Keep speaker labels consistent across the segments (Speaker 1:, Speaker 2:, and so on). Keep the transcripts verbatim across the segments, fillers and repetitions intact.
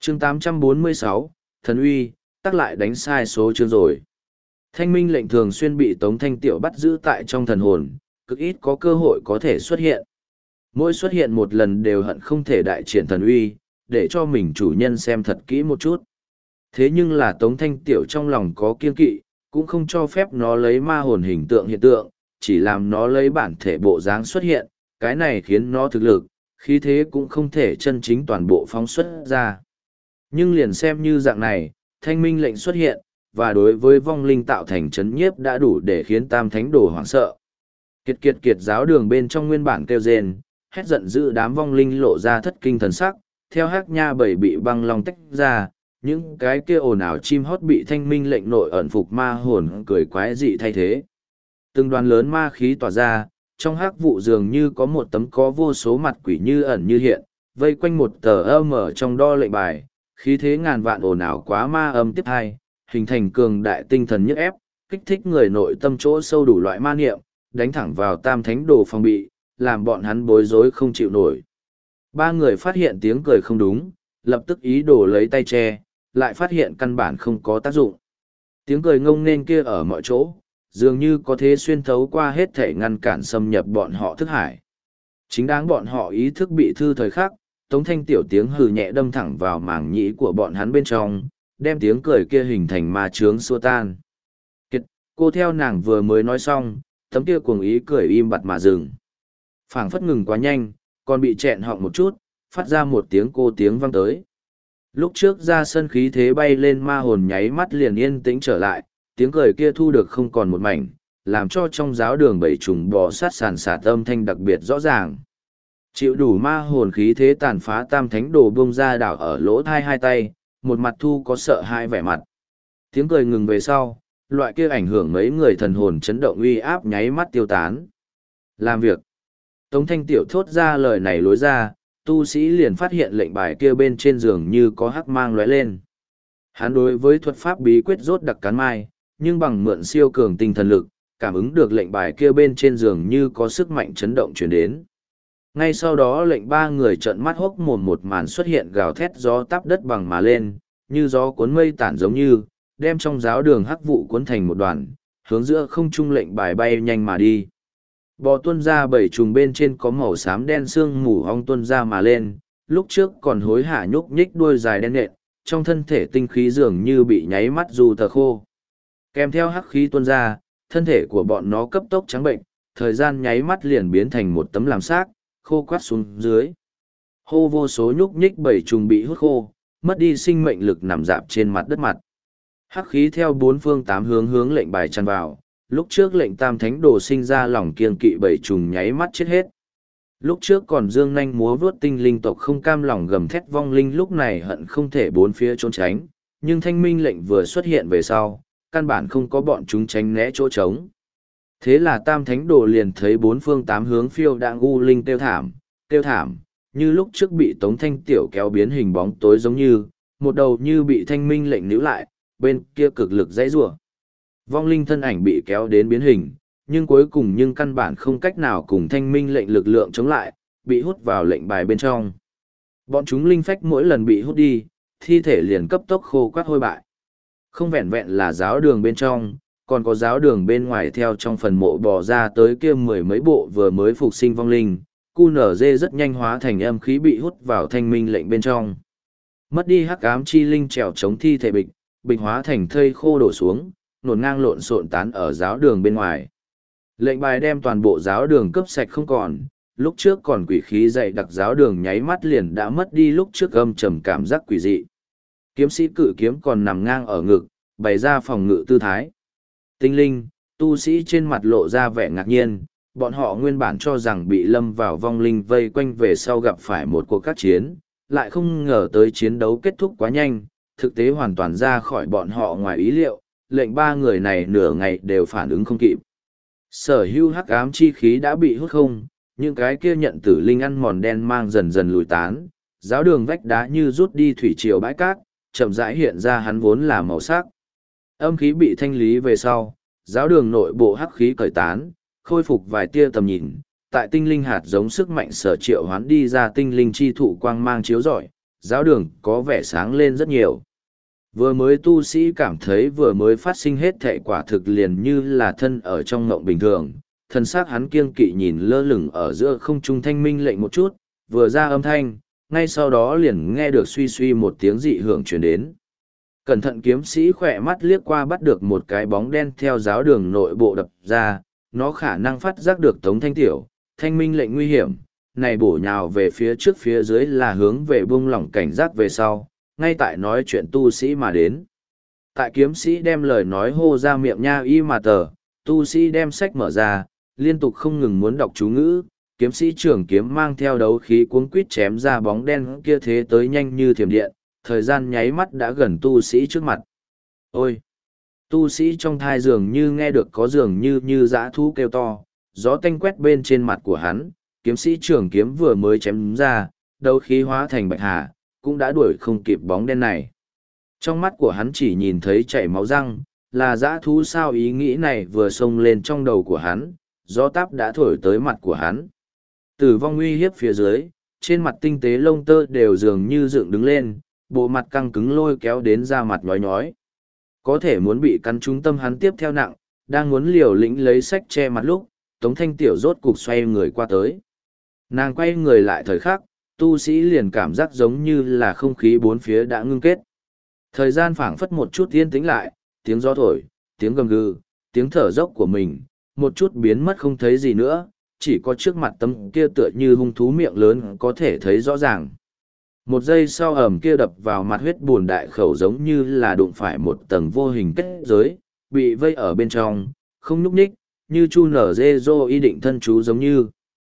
Speaker 1: chương tám trăm bốn mươi sáu, thần uy, tắc lại đánh sai số chương rồi. Thanh minh lệnh thường xuyên bị Tống Thanh Tiểu bắt giữ tại trong thần hồn, cực ít có cơ hội có thể xuất hiện. Mỗi xuất hiện một lần đều hận không thể đại triển thần uy, để cho mình chủ nhân xem thật kỹ một chút. Thế nhưng là Tống Thanh Tiểu trong lòng có kiên kỵ, cũng không cho phép nó lấy ma hồn hình tượng hiện tượng, chỉ làm nó lấy bản thể bộ dáng xuất hiện, cái này khiến nó thực lực, khí thế cũng không thể chân chính toàn bộ phóng xuất ra. Nhưng liền xem như dạng này, thanh minh lệnh xuất hiện, và đối với vong linh tạo thành chấn nhiếp đã đủ để khiến tam thánh đồ hoảng sợ. Kiệt kiệt kiệt giáo đường bên trong nguyên bản kêu rên, hét giận dữ đám vong linh lộ ra thất kinh thần sắc, theo hắc nha bảy bị băng long tách ra, những cái kia ồn ào chim hót bị thanh minh lệnh nội ẩn phục ma hồn cười quái dị thay thế. Từng đoàn lớn ma khí tỏa ra, trong hắc vụ dường như có một tấm có vô số mặt quỷ như ẩn như hiện, vây quanh một tờ âm ở trong đo lệnh bài, khí thế ngàn vạn ồn ào quá ma âm tiếp hai, hình thành cường đại tinh thần nhức ép, kích thích người nội tâm chỗ sâu đủ loại ma niệm, đánh thẳng vào tam thánh đồ phòng bị, làm bọn hắn bối rối không chịu nổi. Ba người phát hiện tiếng cười không đúng, lập tức ý đồ lấy tay che, lại phát hiện căn bản không có tác dụng. Tiếng cười ngông nên kia ở mọi chỗ, dường như có thế xuyên thấu qua hết thể ngăn cản xâm nhập bọn họ thức hải. Chính đáng bọn họ ý thức bị thư thời khắc, Tống Thanh Tiểu tiếng hừ nhẹ đâm thẳng vào màng nhĩ của bọn hắn bên trong, đem tiếng cười kia hình thành ma chướng xua tan. Kiệt, cô theo nàng vừa mới nói xong, tấm kia cuồng ý cười im bặt mà dừng. Phảng phất ngừng quá nhanh, còn bị chẹn họng một chút, phát ra một tiếng cô tiếng vang tới. Lúc trước ra sân khí thế bay lên ma hồn nháy mắt liền yên tĩnh trở lại, tiếng cười kia thu được không còn một mảnh, làm cho trong giáo đường bảy trùng bò sát sàn sạt âm thanh đặc biệt rõ ràng. Chịu đủ ma hồn khí thế tàn phá tam thánh đồ bông ra đảo ở lỗ thai hai tay, một mặt thu có sợ hai vẻ mặt. Tiếng cười ngừng về sau, loại kia ảnh hưởng mấy người thần hồn chấn động uy áp nháy mắt tiêu tán. Làm việc. Tống Thanh Tiểu thốt ra lời này lối ra, tu sĩ liền phát hiện lệnh bài kia bên trên giường như có hắc mang lóe lên. Hắn đối với thuật pháp bí quyết rốt đặc cán mai, nhưng bằng mượn siêu cường tinh thần lực, cảm ứng được lệnh bài kia bên trên giường như có sức mạnh chấn động truyền đến. Ngay sau đó lệnh ba người trợn mắt hốc mồm một màn xuất hiện gào thét gió táp đất bằng mà lên, như gió cuốn mây tản giống như, đem trong giáo đường hắc vụ cuốn thành một đoàn, hướng giữa không trung lệnh bài bay nhanh mà đi. Bò tuân ra bảy trùng bên trên có màu xám đen sương mù ong tuân ra mà lên, lúc trước còn hối hả nhúc nhích đuôi dài đen nện, trong thân thể tinh khí dường như bị nháy mắt dù tờ khô. Kèm theo hắc khí tuân ra, thân thể của bọn nó cấp tốc trắng bệnh, thời gian nháy mắt liền biến thành một tấm làm xác, khô quắt xuống dưới. Hô vô số nhúc nhích bảy trùng bị hút khô, mất đi sinh mệnh lực nằm dạp trên mặt đất mặt. Hắc khí theo bốn phương tám hướng hướng lệnh bài tràn vào, lúc trước lệnh tam thánh đồ sinh ra lòng kiên kỵ bảy trùng nháy mắt chết hết. Lúc trước còn dương nanh múa vướt tinh linh tộc không cam lòng gầm thét vong linh lúc này hận không thể bốn phía trốn tránh, nhưng thanh minh lệnh vừa xuất hiện về sau, căn bản không có bọn chúng tránh né chỗ trống. Thế là tam thánh đồ liền thấy bốn phương tám hướng phiêu đạng u linh tiêu thảm, tiêu thảm, như lúc trước bị Tống Thanh Tiểu kéo biến hình bóng tối giống như, một đầu như bị thanh minh lệnh níu lại, bên kia cực lực dãy rủa. Vong linh thân ảnh bị kéo đến biến hình, nhưng cuối cùng nhưng căn bản không cách nào cùng thanh minh lệnh lực lượng chống lại, bị hút vào lệnh bài bên trong. Bọn chúng linh phách mỗi lần bị hút đi, thi thể liền cấp tốc khô quắt hôi bại. Không vẹn vẹn là giáo đường bên trong, còn có giáo đường bên ngoài theo trong phần mộ bò ra tới kia mười mấy bộ vừa mới phục sinh vong linh, cu nở dê rất nhanh hóa thành âm khí bị hút vào thanh minh lệnh bên trong. Mất đi hắc ám chi linh trèo chống thi thể bịch, bịch hóa thành thây khô đổ xuống, nổn ngang lộn xộn tán ở giáo đường bên ngoài. Lệnh bài đem toàn bộ giáo đường cướp sạch không còn, lúc trước còn quỷ khí dày đặc giáo đường nháy mắt liền đã mất đi lúc trước âm trầm cảm giác quỷ dị. Kiếm sĩ cự kiếm còn nằm ngang ở ngực, bày ra phòng ngự tư thái. Tinh linh, tu sĩ trên mặt lộ ra vẻ ngạc nhiên, bọn họ nguyên bản cho rằng bị lâm vào vong linh vây quanh về sau gặp phải một cuộc các chiến, lại không ngờ tới chiến đấu kết thúc quá nhanh, thực tế hoàn toàn ra khỏi bọn họ ngoài ý liệu, lệnh ba người này nửa ngày đều phản ứng không kịp. Sở hữu hắc ám chi khí đã bị hút không, những cái kia nhận tử linh ăn mòn đen mang dần dần lùi tán, giáo đường vách đá như rút đi thủy triều bãi cát, chậm rãi hiện ra hắn vốn là màu sắc. Âm khí bị thanh lý về sau, giáo đường nội bộ hắc khí cởi tán, khôi phục vài tia tầm nhìn, tại tinh linh hạt giống sức mạnh sở triệu hoán đi ra tinh linh chi thụ quang mang chiếu rọi, giáo đường có vẻ sáng lên rất nhiều. Vừa mới tu sĩ cảm thấy vừa mới phát sinh hết thệ quả thực liền như là thân ở trong ngộng bình thường, thân xác hắn kiêng kỵ nhìn lơ lửng ở giữa không trung thanh minh lệnh một chút, vừa ra âm thanh, ngay sau đó liền nghe được suy suy một tiếng dị hưởng truyền đến. Cẩn thận kiếm sĩ khỏe mắt liếc qua bắt được một cái bóng đen theo giáo đường nội bộ đập ra, nó khả năng phát giác được Tống Thanh Tiểu, thanh minh lệnh nguy hiểm, này bổ nhào về phía trước phía dưới là hướng về buông lỏng cảnh giác về sau, ngay tại nói chuyện tu sĩ mà đến. Tại kiếm sĩ đem lời nói hô ra miệng nha y mà tờ, tu sĩ đem sách mở ra, liên tục không ngừng muốn đọc chú ngữ, kiếm sĩ trưởng kiếm mang theo đấu khí cuống quýt chém ra bóng đen kia thế tới nhanh như thiểm điện, thời gian nháy mắt đã gần tu sĩ trước mặt. Ôi! Tu sĩ trong thai dường như nghe được có dường như như dã thú kêu to, gió tanh quét bên trên mặt của hắn, kiếm sĩ trưởng kiếm vừa mới chém ra, đấu khí hóa thành bạch hà, cũng đã đuổi không kịp bóng đen này. Trong mắt của hắn chỉ nhìn thấy chảy máu răng, là dã thú sao ý nghĩ này vừa xông lên trong đầu của hắn, gió táp đã thổi tới mặt của hắn. Tử vong uy hiếp phía dưới, trên mặt tinh tế lông tơ đều dường như dựng đứng lên, bộ mặt căng cứng lôi kéo đến da mặt nhói nhói. Có thể muốn bị cắn trúng tâm hắn tiếp theo nặng, đang muốn liều lĩnh lấy sách che mặt lúc, Tống Thanh Tiểu rốt cục xoay người qua tới. Nàng quay người lại thời khắc, tu sĩ liền cảm giác giống như là không khí bốn phía đã ngưng kết. Thời gian phảng phất một chút yên tĩnh lại, tiếng gió thổi, tiếng gầm gừ, tiếng thở dốc của mình, một chút biến mất không thấy gì nữa, chỉ có trước mặt tấm kia tựa như hung thú miệng lớn có thể thấy rõ ràng. Một giây sau ẩm kia đập vào mặt huyết buồn đại khẩu giống như là đụng phải một tầng vô hình kết giới, bị vây ở bên trong, không nhúc nhích, như chu nở dê dô ý định thân chú giống như.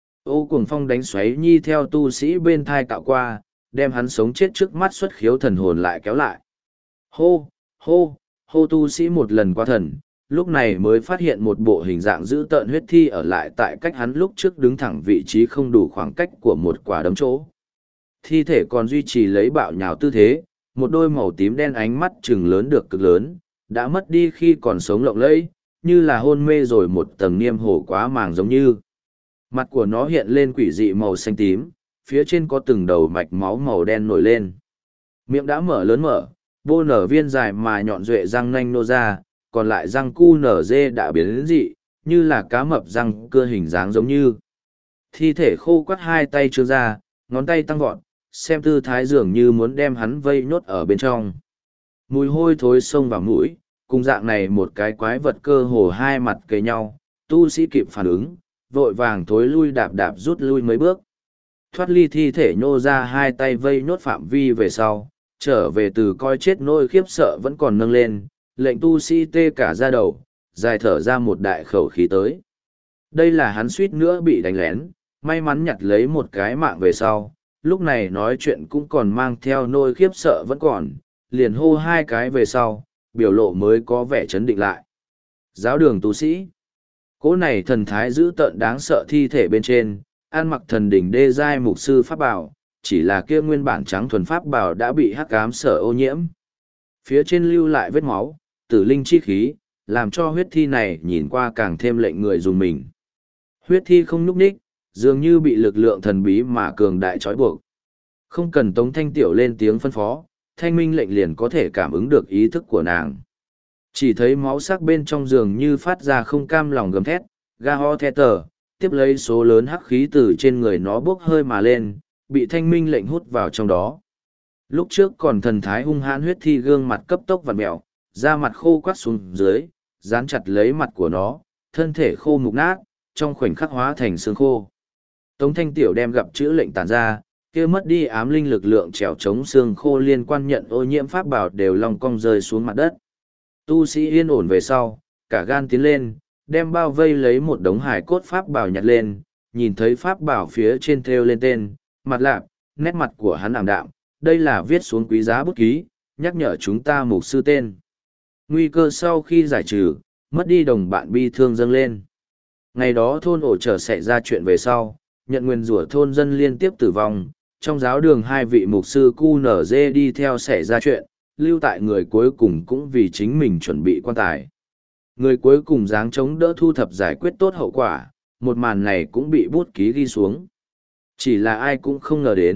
Speaker 1: Ô cuồng phong đánh xoáy nhi theo tu sĩ bên thai cạo qua, đem hắn sống chết trước mắt xuất khiếu thần hồn lại kéo lại. Hô, hô, hô tu sĩ một lần qua thần, lúc này mới phát hiện một bộ hình dạng dữ tợn huyết thi ở lại tại cách hắn lúc trước đứng thẳng vị trí không đủ khoảng cách của một quả đấm chỗ. Thi thể còn duy trì lấy bạo nhào tư thế, một đôi màu tím đen ánh mắt trừng lớn được cực lớn, đã mất đi khi còn sống lộng lẫy, như là hôn mê rồi một tầng niêm hổ quá màng giống như. Mặt của nó hiện lên quỷ dị màu xanh tím, phía trên có từng đầu mạch máu màu đen nổi lên. Miệng đã mở lớn mở, vô nở viên dài mà nhọn duệ răng nanh nô ra, còn lại răng cu nở dê đã biến đến dị, như là cá mập răng cưa hình dáng giống như. Thi thể khô quắt hai tay trương ra, ngón tay tăng vọt, xem tư thái dường như muốn đem hắn vây nhốt ở bên trong. Mùi hôi thối xông vào mũi, cùng dạng này một cái quái vật cơ hồ hai mặt kề nhau, tu sĩ kịp phản ứng, vội vàng thối lui đạp đạp rút lui mấy bước. Thoát ly thi thể nhô ra hai tay vây nhốt phạm vi về sau, trở về từ coi chết nỗi khiếp sợ vẫn còn nâng lên, lệnh tu sĩ tê cả da đầu, dài thở ra một đại khẩu khí tới. Đây là hắn suýt nữa bị đánh lén, may mắn nhặt lấy một cái mạng về sau, lúc này nói chuyện cũng còn mang theo nỗi khiếp sợ vẫn còn, liền hô hai cái về sau, biểu lộ mới có vẻ chấn định lại. Giáo đường tu sĩ. Cỗ này thần thái dữ tợn đáng sợ thi thể bên trên, ăn mặc thần đỉnh đê giai mục sư pháp bảo, chỉ là kia nguyên bản trắng thuần pháp bảo đã bị hắc ám sở ô nhiễm. Phía trên lưu lại vết máu, tử linh chi khí, làm cho huyết thi này nhìn qua càng thêm lệnh người dùng mình. Huyết thi không nhúc nhích, dường như bị lực lượng thần bí mà cường đại trói buộc. Không cần Tống Thanh Tiểu lên tiếng phân phó, thanh minh lệnh liền có thể cảm ứng được ý thức của nàng. Chỉ thấy máu sắc bên trong giường như phát ra không cam lòng gầm thét, ga ho the tờ, tiếp lấy số lớn hắc khí từ trên người nó bốc hơi mà lên, bị thanh minh lệnh hút vào trong đó. Lúc trước còn thần thái hung hãn huyết thi gương mặt cấp tốc vặn mẹo, da mặt khô quắt xuống dưới, dán chặt lấy mặt của nó, thân thể khô mục nát, trong khoảnh khắc hóa thành xương khô. Tống Thanh Tiểu đem gặp chữ lệnh tản ra, kia mất đi ám linh lực lượng trèo chống xương khô liên quan nhận ô nhiễm pháp bảo đều long cong rơi xuống mặt đất. Tu sĩ yên ổn về sau, cả gan tiến lên, đem bao vây lấy một đống hải cốt pháp bảo nhặt lên, nhìn thấy pháp bảo phía trên thêu lên tên, mặt lạp, nét mặt của hắn ảm đạm, đây là viết xuống quý giá bút ký, nhắc nhở chúng ta mục sư tên. Nguy cơ sau khi giải trừ, mất đi đồng bạn bi thương dâng lên. Ngày đó thôn ổ trở xảy ra chuyện về sau, nhận nguyên rủa thôn dân liên tiếp tử vong, trong giáo đường hai vị mục sư cu nở dê đi theo xảy ra chuyện, lưu tại người cuối cùng cũng vì chính mình chuẩn bị quan tài. Người cuối cùng dáng chống đỡ thu thập giải quyết tốt hậu quả, một màn này cũng bị bút ký ghi xuống. Chỉ là ai cũng không ngờ đến,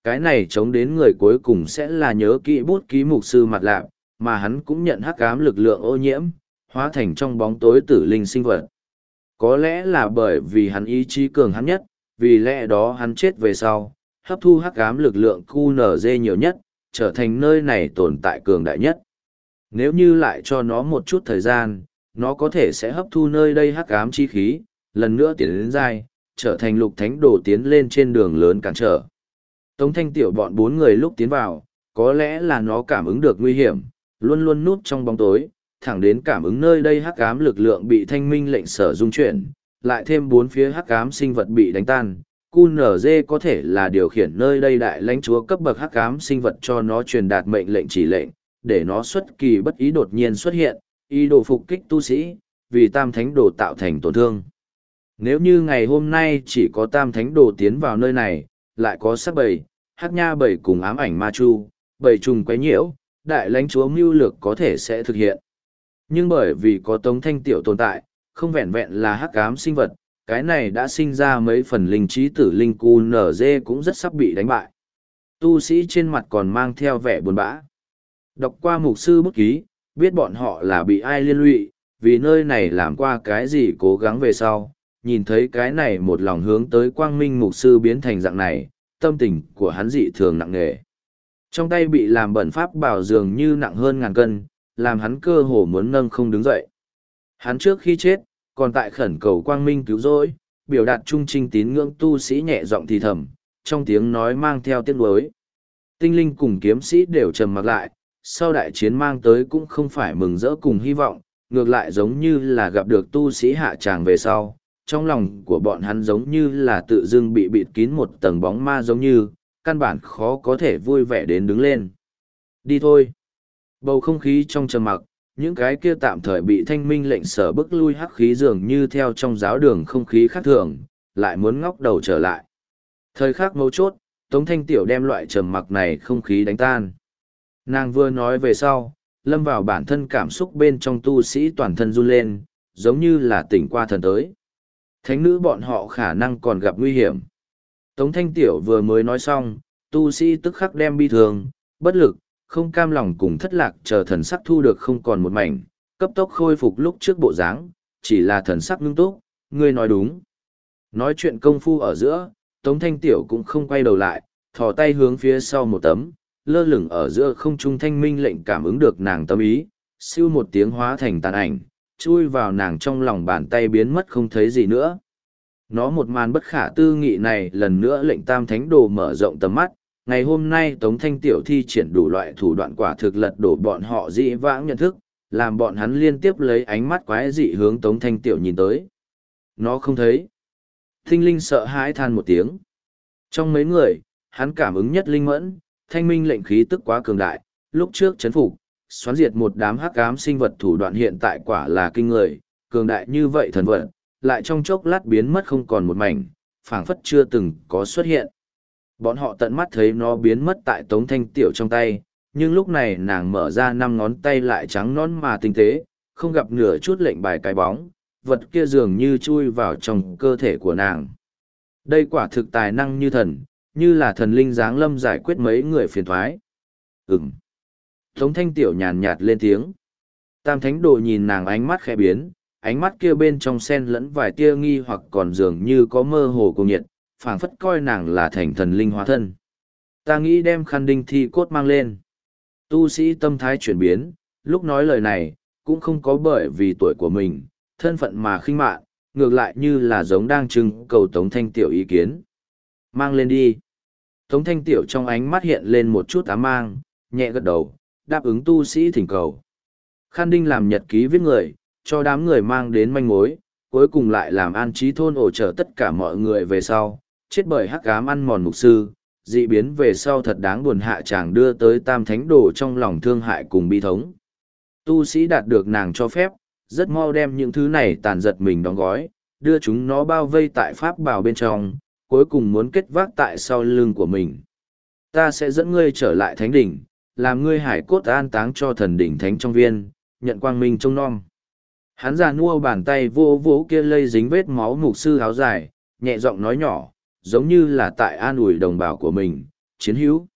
Speaker 1: Cái này chống đến người cuối cùng sẽ là nhớ kỹ bút ký mục sư mặt lạp, mà hắn cũng nhận hắc ám lực lượng ô nhiễm, hóa thành trong bóng tối tử linh sinh vật. Có lẽ là bởi vì hắn ý chí cường hắn nhất, vì lẽ đó hắn chết về sau, hấp thu hắc ám lực lượng quy en giê nhiều nhất, trở thành nơi này tồn tại cường đại nhất. Nếu như lại cho nó một chút thời gian, nó có thể sẽ hấp thu nơi đây hắc ám chi khí, lần nữa tiến đến giai, trở thành lục thánh đồ tiến lên trên đường lớn cản trở. Tống Thanh Tiểu bọn bốn người lúc tiến vào, có lẽ là nó cảm ứng được nguy hiểm, luôn luôn núp trong bóng tối, thẳng đến cảm ứng nơi đây hắc ám lực lượng bị thanh minh lệnh sở dung chuyển, lại thêm bốn phía hắc ám sinh vật bị đánh tan. quy en giê có thể là điều khiển nơi đây đại lãnh chúa cấp bậc hắc ám sinh vật cho nó truyền đạt mệnh lệnh chỉ lệnh, để nó xuất kỳ bất ý đột nhiên xuất hiện, ý đồ phục kích tu sĩ, vì tam thánh đồ tạo thành tổn thương. Nếu như ngày hôm nay chỉ có tam thánh đồ tiến vào nơi này, lại có sắc bầy, hắc nha bầy cùng ám ảnh ma chu, bầy trùng quấy nhiễu, đại lãnh chúa mưu lược có thể sẽ thực hiện. Nhưng bởi vì có Tống Thanh Tiểu tồn tại, không vẹn vẹn là hắc ám sinh vật, cái này đã sinh ra mấy phần linh trí tử linh quy en giê cũng rất sắp bị đánh bại. Tu sĩ trên mặt còn mang theo vẻ buồn bã. Đọc qua mục sư bút ký, biết bọn họ là bị ai liên lụy, vì nơi này làm qua cái gì cố gắng về sau, nhìn thấy cái này một lòng hướng tới quang minh mục sư biến thành dạng này, tâm tình của hắn dị thường nặng nề. Trong tay bị làm bẩn pháp bảo dường như nặng hơn ngàn cân, làm hắn cơ hồ muốn nâng không đứng dậy. Hắn trước khi chết, còn tại khẩn cầu quang minh cứu rỗi, biểu đạt trung trinh tín ngưỡng tu sĩ nhẹ giọng thì thầm, trong tiếng nói mang theo tiếc nuối. Tinh linh cùng kiếm sĩ đều trầm mặc lại, sau đại chiến mang tới cũng không phải mừng rỡ cùng hy vọng, ngược lại giống như là gặp được tu sĩ hạ tràng về sau. Trong lòng của bọn hắn giống như là tự dưng bị bịt kín một tầng bóng ma giống như, căn bản khó có thể vui vẻ đến đứng lên. Đi thôi. Bầu không khí trong trầm mặc, những cái kia tạm thời bị thanh minh lệnh sở bức lui hắc khí dường như theo trong giáo đường không khí khác thường, lại muốn ngóc đầu trở lại. Thời khắc mấu chốt, Tống Thanh Tiểu đem loại trầm mặc này không khí đánh tan. Nàng vừa nói về sau, lâm vào bản thân cảm xúc bên trong tu sĩ toàn thân run lên, giống như là tỉnh qua thần tới. Thánh nữ bọn họ khả năng còn gặp nguy hiểm. Tống Thanh Tiểu vừa mới nói xong, tu sĩ tức khắc đem bi thường, bất lực, không cam lòng cùng thất lạc chờ thần sắc thu được không còn một mảnh, cấp tốc khôi phục lúc trước bộ dáng, chỉ là thần sắc ngưng túc, ngươi nói đúng. Nói chuyện công phu ở giữa, Tống Thanh Tiểu cũng không quay đầu lại, thò tay hướng phía sau một tấm, lơ lửng ở giữa không trung thanh minh lệnh cảm ứng được nàng tâm ý, siêu một tiếng hóa thành tàn ảnh, chui vào nàng trong lòng bàn tay biến mất không thấy gì nữa. Nó một màn bất khả tư nghị này lần nữa lệnh tam thánh đồ mở rộng tầm mắt, ngày hôm nay Tống Thanh Tiểu thi triển đủ loại thủ đoạn quả thực lật đổ bọn họ dị vãng nhận thức, làm bọn hắn liên tiếp lấy ánh mắt quái dị hướng Tống Thanh Tiểu nhìn tới. Nó không thấy. Thinh linh sợ hãi than một tiếng. Trong mấy người, hắn cảm ứng nhất linh mẫn, thanh minh lệnh khí tức quá cường đại, lúc trước chấn phục, xoắn diệt một đám hắc ám sinh vật thủ đoạn hiện tại quả là kinh người, cường đại như vậy thần vật, lại trong chốc lát biến mất không còn một mảnh, phảng phất chưa từng có xuất hiện. Bọn họ tận mắt thấy nó biến mất tại Tống Thanh Tiểu trong tay, nhưng lúc này nàng mở ra năm ngón tay lại trắng nõn mà tinh tế, không gặp nửa chút lệnh bài cái bóng, vật kia dường như chui vào trong cơ thể của nàng. Đây quả thực tài năng như thần, như là thần linh giáng lâm giải quyết mấy người phiền thoái. Ừm. Tống Thanh Tiểu nhàn nhạt lên tiếng. Tam Thánh Đồ nhìn nàng ánh mắt khẽ biến, ánh mắt kia bên trong sen lẫn vài tia nghi hoặc còn dường như có mơ hồ cùng nhiệt, phảng phất coi nàng là thành thần linh hóa thân. Ta nghĩ đem khăn đinh thi cốt mang lên. Tu sĩ tâm thái chuyển biến, lúc nói lời này, cũng không có bởi vì tuổi của mình, thân phận mà khinh mạn, ngược lại như là giống đang trưng cầu Tống Thanh Tiểu ý kiến. Mang lên đi. Tống Thanh Tiểu trong ánh mắt hiện lên một chút ám mang, nhẹ gật đầu, đáp ứng tu sĩ thỉnh cầu. Khăn đinh làm nhật ký viết người, cho đám người mang đến manh mối, cuối cùng lại làm an trí thôn ổ trở tất cả mọi người về sau, chết bởi hắc ám ăn mòn mục sư, dị biến về sau thật đáng buồn hạ chàng đưa tới tam thánh đồ trong lòng thương hại cùng bi thống. Tu sĩ đạt được nàng cho phép, rất mau đem những thứ này tàn giật mình đóng gói, đưa chúng nó bao vây tại pháp bào bên trong, cuối cùng muốn kết vác tại sau lưng của mình. Ta sẽ dẫn ngươi trở lại thánh đỉnh, làm ngươi hải cốt an táng cho thần đỉnh thánh trong viên, nhận quang minh trông nom. Hắn già nua bàn tay vô vỗ kia lây dính vết máu mục sư áo dài, nhẹ giọng nói nhỏ, giống như là tại an ủi đồng bào của mình, chiến hữu.